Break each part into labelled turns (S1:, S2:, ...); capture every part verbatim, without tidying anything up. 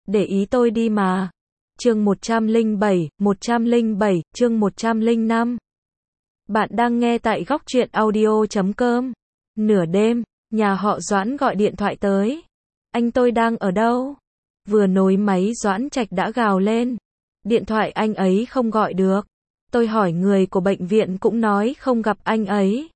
S1: để ý tôi đi mà. Chương một trăm lẻ bảy, một trăm lẻ bảy, chương một trăm lẻ năm. Bạn đang nghe tại góc truyện audio chấm com. Nửa đêm, nhà họ Doãn gọi điện thoại tới. Anh tôi đang ở đâu? Vừa nối máy Doãn Trạch đã gào lên. Điện thoại anh ấy không gọi được. Tôi hỏi người của bệnh viện cũng nói không gặp anh ấy.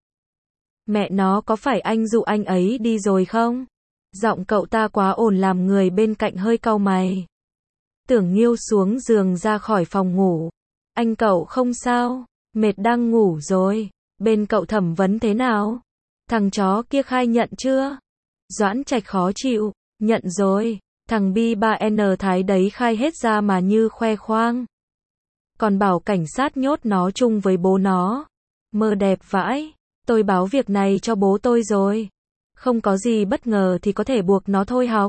S1: Mẹ nó, có phải anh dụ anh ấy đi rồi không? Giọng cậu ta quá ồn làm người bên cạnh hơi cau mày. Tưởng Nghiêu xuống giường ra khỏi phòng ngủ. Anh cậu không sao? Mệt đang ngủ rồi. Bên cậu thẩm vấn thế nào? Thằng chó kia khai nhận chưa? Doãn Trạch khó chịu. Nhận rồi. Thằng Bi ba N Thái đấy khai hết ra mà như khoe khoang. Còn bảo cảnh sát nhốt nó chung với bố nó. Mơ đẹp vãi. Tôi báo việc này cho bố tôi rồi. Không có gì bất ngờ thì có thể buộc nó thôi học.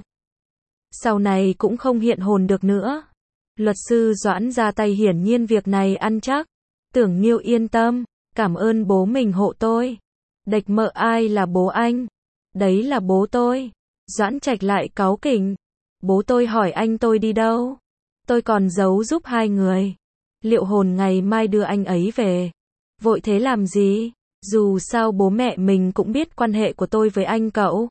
S1: Sau này cũng không hiện hồn được nữa. Luật sư Doãn ra tay, hiển nhiên việc này ăn chắc. Tưởng Nghiêu yên tâm. Cảm ơn bố mình hộ tôi. Đệch mợ ai là bố anh? Đấy là bố tôi. Doãn Trạch lại cáu kỉnh. Bố tôi hỏi anh tôi đi đâu? Tôi còn giấu giúp hai người. Liệu hồn ngày mai đưa anh ấy về. Vội thế làm gì? Dù sao bố mẹ mình cũng biết quan hệ của tôi với anh cậu.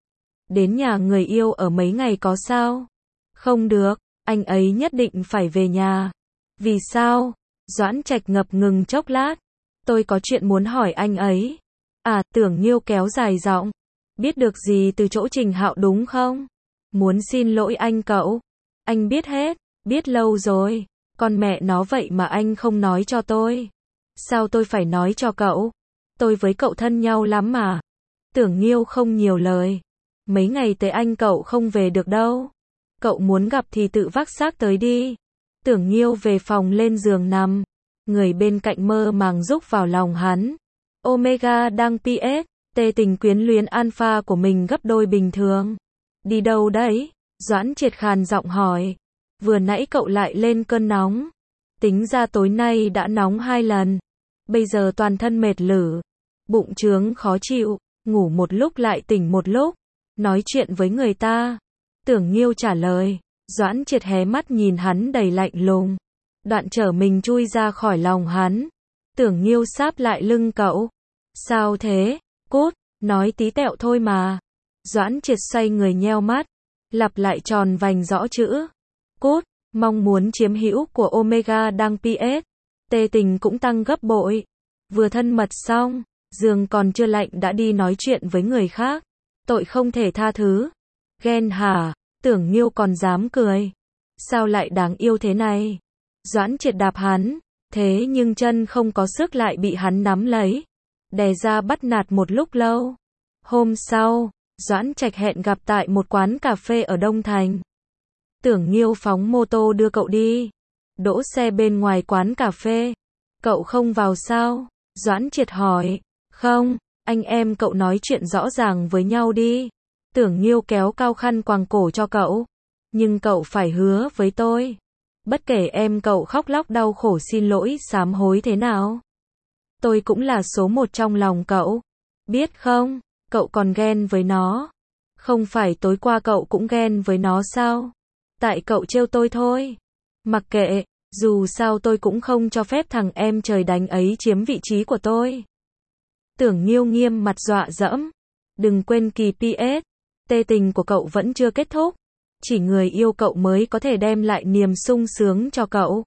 S1: Đến nhà người yêu ở mấy ngày có sao? Không được, anh ấy nhất định phải về nhà. Vì sao? Doãn Trạch ngập ngừng chốc lát. Tôi có chuyện muốn hỏi anh ấy. À, Tưởng Nghiêu kéo dài giọng. Biết được gì từ chỗ Trình Hạo đúng không? Muốn xin lỗi anh cậu. Anh biết hết, biết lâu rồi. Con mẹ nó vậy mà anh không nói cho tôi. Sao tôi phải nói cho cậu? Tôi với cậu thân nhau lắm mà. Tưởng Nghiêu không nhiều lời. Mấy ngày tới anh cậu không về được đâu. Cậu muốn gặp thì tự vác xác tới đi. Tưởng Nghiêu về phòng lên giường nằm. Người bên cạnh mơ màng rúc vào lòng hắn. Omega đang pê ét, tê tình quyến luyến alpha của mình gấp đôi bình thường. Đi đâu đấy? Doãn Triệt khàn giọng hỏi. Vừa nãy cậu lại lên cơn nóng. Tính ra tối nay đã nóng hai lần. Bây giờ toàn thân mệt lử. Bụng trướng khó chịu. Ngủ một lúc lại tỉnh một lúc. Nói chuyện với người ta. Tưởng Nghiêu trả lời. Doãn Triệt hé mắt nhìn hắn đầy lạnh lùng. Đoạn trở mình chui ra khỏi lòng hắn. Tưởng Nghiêu sáp lại lưng cậu. Sao thế? Cút, nói tí tẹo thôi mà. Doãn Triệt xoay người nheo mắt. Lặp lại tròn vành rõ chữ. Cút, mong muốn chiếm hữu của Omega đang pê ét. Tê tình cũng tăng gấp bội. Vừa thân mật xong, giường còn chưa lạnh đã đi nói chuyện với người khác. Tội không thể tha thứ. Ghen hả? Tưởng Nghiêu còn dám cười. Sao lại đáng yêu thế này? Doãn Triệt đạp hắn. Thế nhưng chân không có sức lại bị hắn nắm lấy. Đè ra bắt nạt một lúc lâu. Hôm sau, Doãn Trạch hẹn gặp tại một quán cà phê ở Đông Thành. Tưởng Nghiêu phóng mô tô đưa cậu đi. Đỗ xe bên ngoài quán cà phê. Cậu không vào sao? Doãn Triệt hỏi. Không, anh em cậu nói chuyện rõ ràng với nhau đi. Tưởng Nghiêu kéo cao khăn quàng cổ cho cậu. Nhưng cậu phải hứa với tôi. Bất kể em cậu khóc lóc đau khổ xin lỗi sám hối thế nào. Tôi cũng là số một trong lòng cậu. Biết không, cậu còn ghen với nó. Không phải tối qua cậu cũng ghen với nó sao? Tại cậu trêu tôi thôi. Mặc kệ, dù sao tôi cũng không cho phép thằng em trời đánh ấy chiếm vị trí của tôi. Tưởng Nghiêu nghiêm mặt dọa dẫm. Đừng quên kỳ pê ét, tê tình của cậu vẫn chưa kết thúc. Chỉ người yêu cậu mới có thể đem lại niềm sung sướng cho cậu.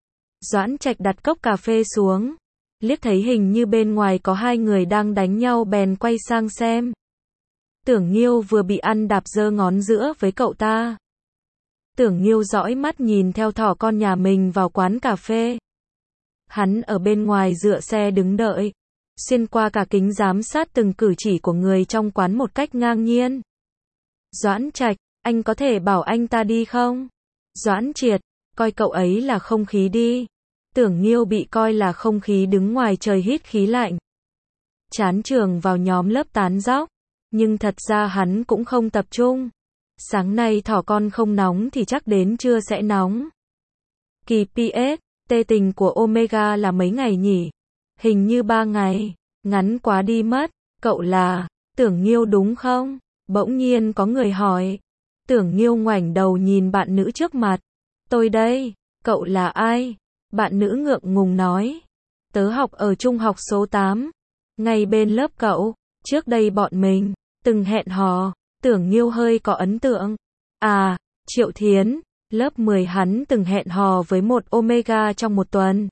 S1: Doãn Trạch đặt cốc cà phê xuống. Liếc thấy hình như bên ngoài có hai người đang đánh nhau bèn quay sang xem. Tưởng Nghiêu vừa bị ăn đạp giơ ngón giữa với cậu ta. Tưởng Nghiêu dõi mắt nhìn theo thỏ con nhà mình vào quán cà phê. Hắn ở bên ngoài dựa xe đứng đợi. Xuyên qua cả kính giám sát từng cử chỉ của người trong quán một cách ngang nhiên. Doãn Trạch, anh có thể bảo anh ta đi không? Doãn Triệt, coi cậu ấy là không khí đi. Tưởng Nghiêu bị coi là không khí đứng ngoài trời hít khí lạnh. Chán trường vào nhóm lớp tán dóc. Nhưng thật ra hắn cũng không tập trung. Sáng nay thỏ con không nóng thì chắc đến trưa sẽ nóng. Kỳ pê ét, tê tình của Omega là mấy ngày nhỉ? Hình như ba ngày. Ngắn quá đi mất. Cậu là Tưởng Nghiêu đúng không? Bỗng nhiên có người hỏi. Tưởng Nghiêu ngoảnh đầu nhìn bạn nữ trước mặt. Tôi đây, cậu là ai? Bạn nữ ngượng ngùng nói. Tớ học ở trung học số tám, ngay bên lớp cậu, trước đây bọn mình từng hẹn hò. Tưởng Nghiêu hơi có ấn tượng. À, Triệu Thiến, lớp mười hắn từng hẹn hò với một Omega trong một tuần.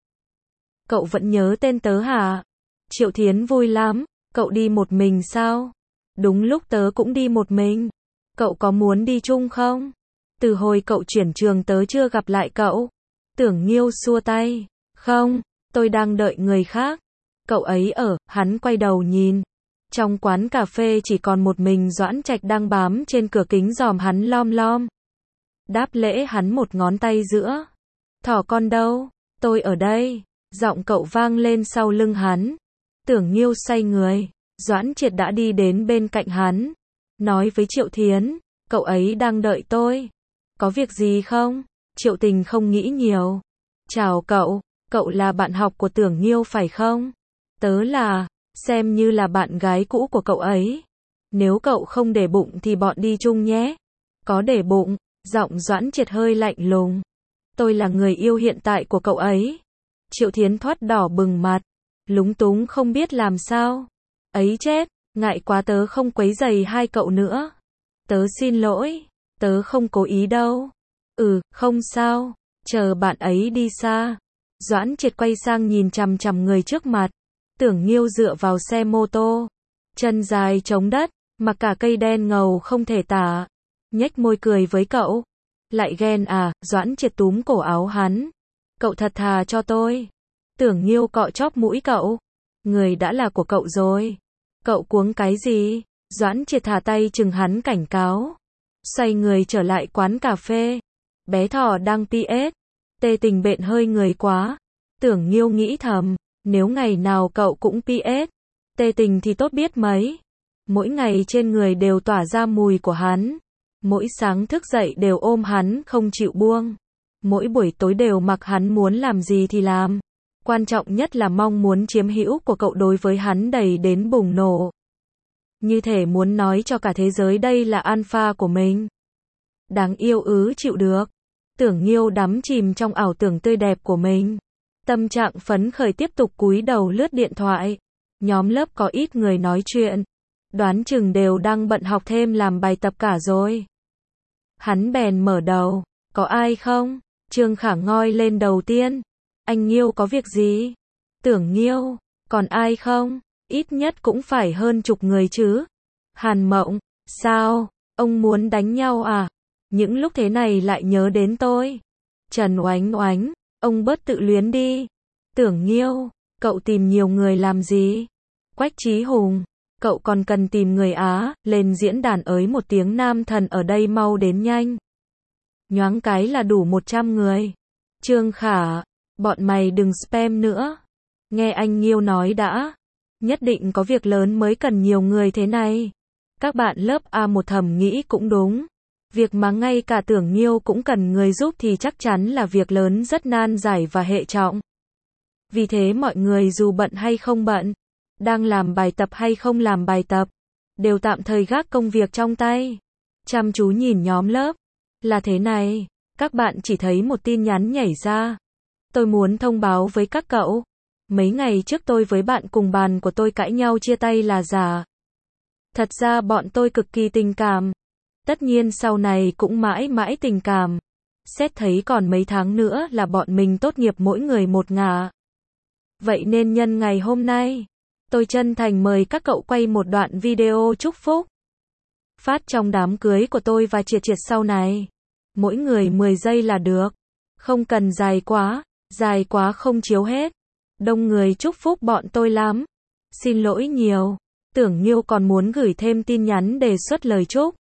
S1: Cậu vẫn nhớ tên tớ hả? Triệu Thiến vui lắm, cậu đi một mình sao? Đúng lúc tớ cũng đi một mình. Cậu có muốn đi chung không? Từ hồi cậu chuyển trường tớ chưa gặp lại cậu. Tưởng Nghiêu xua tay. Không, tôi đang đợi người khác. Cậu ấy ở, hắn quay đầu nhìn. Trong quán cà phê chỉ còn một mình Doãn Trạch đang bám trên cửa kính dòm hắn lom lom. Đáp lễ hắn một ngón tay giữa. Thỏ con đâu? Tôi ở đây. Giọng cậu vang lên sau lưng hắn. Tưởng Nghiêu xoay người. Doãn Triệt đã đi đến bên cạnh hắn. Nói với Triệu Thiến. Cậu ấy đang đợi tôi. Có việc gì không? Triệu Tình không nghĩ nhiều. Chào cậu. Cậu là bạn học của Tưởng Nghiêu phải không? Tớ là, xem như là bạn gái cũ của cậu ấy. Nếu cậu không để bụng thì bọn đi chung nhé. Có để bụng, giọng Doãn Triệt hơi lạnh lùng. Tôi là người yêu hiện tại của cậu ấy. Triệu Thiến thoát đỏ bừng mặt, lúng túng không biết làm sao. Ấy chết, ngại quá tớ không quấy rầy hai cậu nữa. Tớ xin lỗi, tớ không cố ý đâu. Ừ, không sao, chờ bạn ấy đi xa. Doãn Triệt quay sang nhìn chằm chằm người trước mặt. Tưởng Nghiêu dựa vào xe mô tô, chân dài chống đất, mặc cả cây đen ngầu không thể tả. Nhếch môi cười với cậu. Lại ghen à? Doãn Triệt túm cổ áo hắn. Cậu thật thà cho tôi. Tưởng Nghiêu cọ chóp mũi cậu. Người đã là của cậu rồi. Cậu cuống cái gì? Doãn Triệt thả tay chừng hắn cảnh cáo. Xoay người trở lại quán cà phê. Bé thỏ đang pê ét. Tê Tình bện hơi người quá. Tưởng Nghiêu nghĩ thầm. Nếu ngày nào cậu cũng pê ét. Tê Tình thì tốt biết mấy. Mỗi ngày trên người đều tỏa ra mùi của hắn. Mỗi sáng thức dậy đều ôm hắn không chịu buông. Mỗi buổi tối đều mặc hắn muốn làm gì thì làm. Quan trọng nhất là mong muốn chiếm hữu của cậu đối với hắn đầy đến bùng nổ. Như thể muốn nói cho cả thế giới đây là alpha của mình. Đáng yêu ứ chịu được. Tưởng Nghiêu đắm chìm trong ảo tưởng tươi đẹp của mình. Tâm trạng phấn khởi tiếp tục cúi đầu lướt điện thoại. Nhóm lớp có ít người nói chuyện. Đoán chừng đều đang bận học thêm làm bài tập cả rồi. Hắn bèn mở đầu. Có ai không? Trương Khả ngoi lên đầu tiên. Anh Nghiêu có việc gì? Tưởng Nghiêu. Còn ai không? Ít nhất cũng phải hơn chục người chứ. Hàn Mộng. Sao? Ông muốn đánh nhau à? Những lúc thế này lại nhớ đến tôi. Trần Oánh Oánh. Ông bớt tự luyến đi. Tưởng Nghiêu. Cậu tìm nhiều người làm gì? Quách Chí Hùng. Cậu còn cần tìm người Á, lên diễn đàn ới một tiếng nam thần ở đây mau đến nhanh. Nhoáng cái là đủ một trăm người. Trương Khả. Bọn mày đừng spam nữa. Nghe anh Nghiêu nói đã. Nhất định có việc lớn mới cần nhiều người thế này. Các bạn lớp A một thầm nghĩ cũng đúng. Việc mà ngay cả Tưởng Nghiêu cũng cần người giúp thì chắc chắn là việc lớn rất nan giải và hệ trọng. Vì thế mọi người dù bận hay không bận, đang làm bài tập hay không làm bài tập, đều tạm thời gác công việc trong tay. Chăm chú nhìn nhóm lớp. Là thế này, các bạn chỉ thấy một tin nhắn nhảy ra. Tôi muốn thông báo với các cậu. Mấy ngày trước tôi với bạn cùng bàn của tôi cãi nhau chia tay là giả. Thật ra bọn tôi cực kỳ tình cảm. Tất nhiên sau này cũng mãi mãi tình cảm. Xét thấy còn mấy tháng nữa là bọn mình tốt nghiệp mỗi người một ngả. Vậy nên nhân ngày hôm nay, tôi chân thành mời các cậu quay một đoạn video chúc phúc. Phát trong đám cưới của tôi và Triệt Triệt sau này. Mỗi người mười giây là được. Không cần dài quá, dài quá không chiếu hết. Đông người chúc phúc bọn tôi lắm. Xin lỗi nhiều. Tưởng Nghiêu còn muốn gửi thêm tin nhắn đề xuất lời chúc.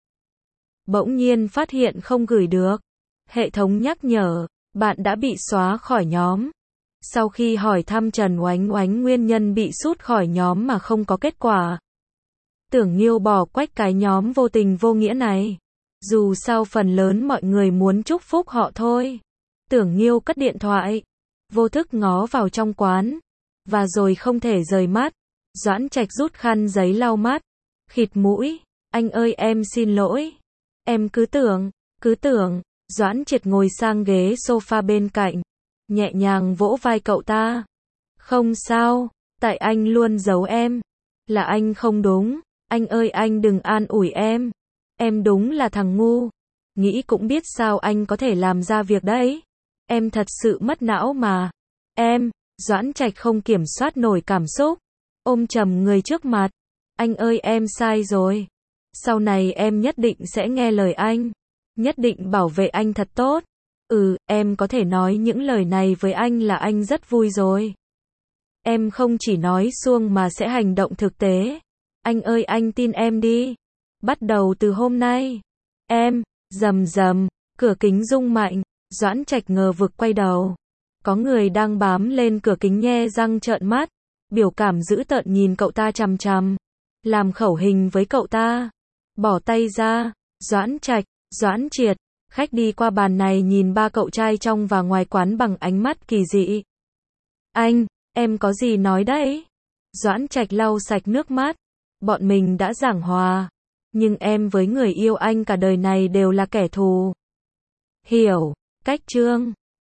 S1: Bỗng nhiên phát hiện không gửi được. Hệ thống nhắc nhở, bạn đã bị xóa khỏi nhóm. Sau khi hỏi thăm Trần Oánh Oánh nguyên nhân bị sút khỏi nhóm mà không có kết quả. Tưởng Nghiêu bỏ quách cái nhóm vô tình vô nghĩa này. Dù sao phần lớn mọi người muốn chúc phúc họ thôi. Tưởng Nghiêu cất điện thoại, vô thức ngó vào trong quán, và rồi không thể rời mắt. Doãn Trạch rút khăn giấy lau mắt, khịt mũi. Anh ơi em xin lỗi. Em cứ tưởng, cứ tưởng, Doãn Triệt ngồi sang ghế sofa bên cạnh, nhẹ nhàng vỗ vai cậu ta. Không sao, tại anh luôn giấu em. Là anh không đúng, anh ơi anh đừng an ủi em. Em đúng là thằng ngu. Nghĩ cũng biết sao anh có thể làm ra việc đấy. Em thật sự mất não mà. Em, Doãn Trạch không kiểm soát nổi cảm xúc, ôm chầm người trước mặt. Anh ơi em sai rồi. Sau này em nhất định sẽ nghe lời anh. Nhất định bảo vệ anh thật tốt. Ừ, em có thể nói những lời này với anh là anh rất vui rồi. Em không chỉ nói suông mà sẽ hành động thực tế. Anh ơi anh tin em đi. Bắt đầu từ hôm nay. Em, rầm rầm, cửa kính rung mạnh, Doãn Trạch ngờ vực quay đầu. Có người đang bám lên cửa kính nhe răng trợn mắt, biểu cảm dữ tợn nhìn cậu ta chằm chằm, làm khẩu hình với cậu ta. Bỏ tay ra, Doãn Trạch, Doãn Triệt, khách đi qua bàn này nhìn ba cậu trai trong và ngoài quán bằng ánh mắt kỳ dị. Anh, em có gì nói đấy? Doãn Trạch lau sạch nước mắt. Bọn mình đã giảng hòa, nhưng em với người yêu anh cả đời này đều là kẻ thù. Hiểu, cách chương